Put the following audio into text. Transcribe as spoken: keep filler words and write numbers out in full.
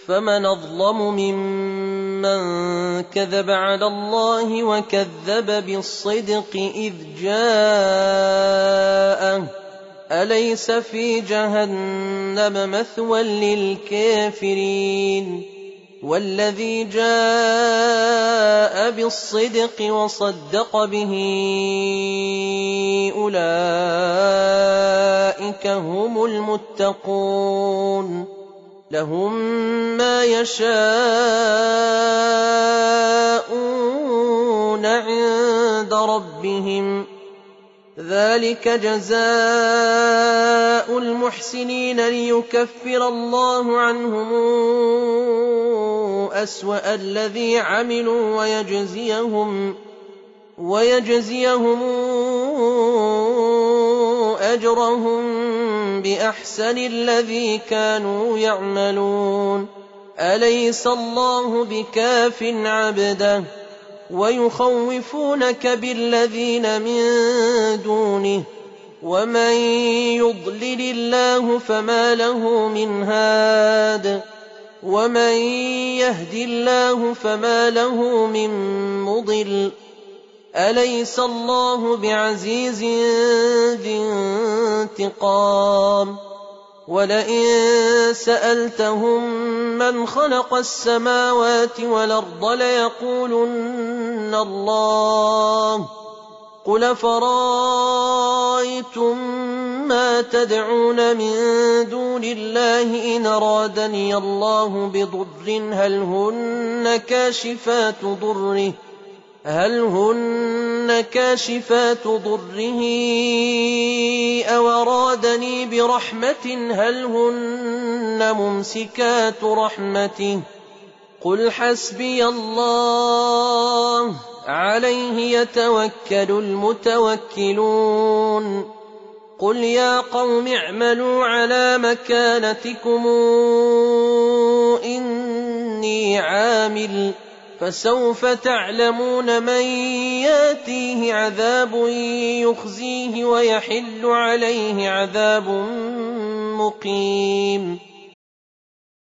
فمن أظلم ممن كذب على الله وكذب بالصدق إذ جاءه أليس في جهنم مثوى للكافرين والذي جاء بالصدق وصدق به أولئك هم المتقون لهم ما يشاءون عند ربهم ذلك جزاء المحسنين ليكفر الله عنهم أسوأ الذي عملوا ويجزيهم ويجزيهم أجرهم بأحسن الذي كانوا يعملون أليس الله بكاف عبده ويخوفونك بالذين من دونه ومن يضلل الله فما له من هاد ومن يهد الله فما له من مضل أليس الله بعزيز ذي انتقام ولئن سألتهم من خلق السماوات والأرض ليقولن الله قل فرأيتم ما تدعون من دون الله إن أرادني الله بضر هل هن كاشفات ضره هل هن كاشفات ضره أو أرادني برحمة هل هن ممسكات رحمته قل حسبي الله عليه يتوكل المتوكلون قل يا قوم اعملوا على مكانتكم إني عامل فسوف تعلمون من ياتيه عذاب يخزيه ويحل عليه عذاب مقيم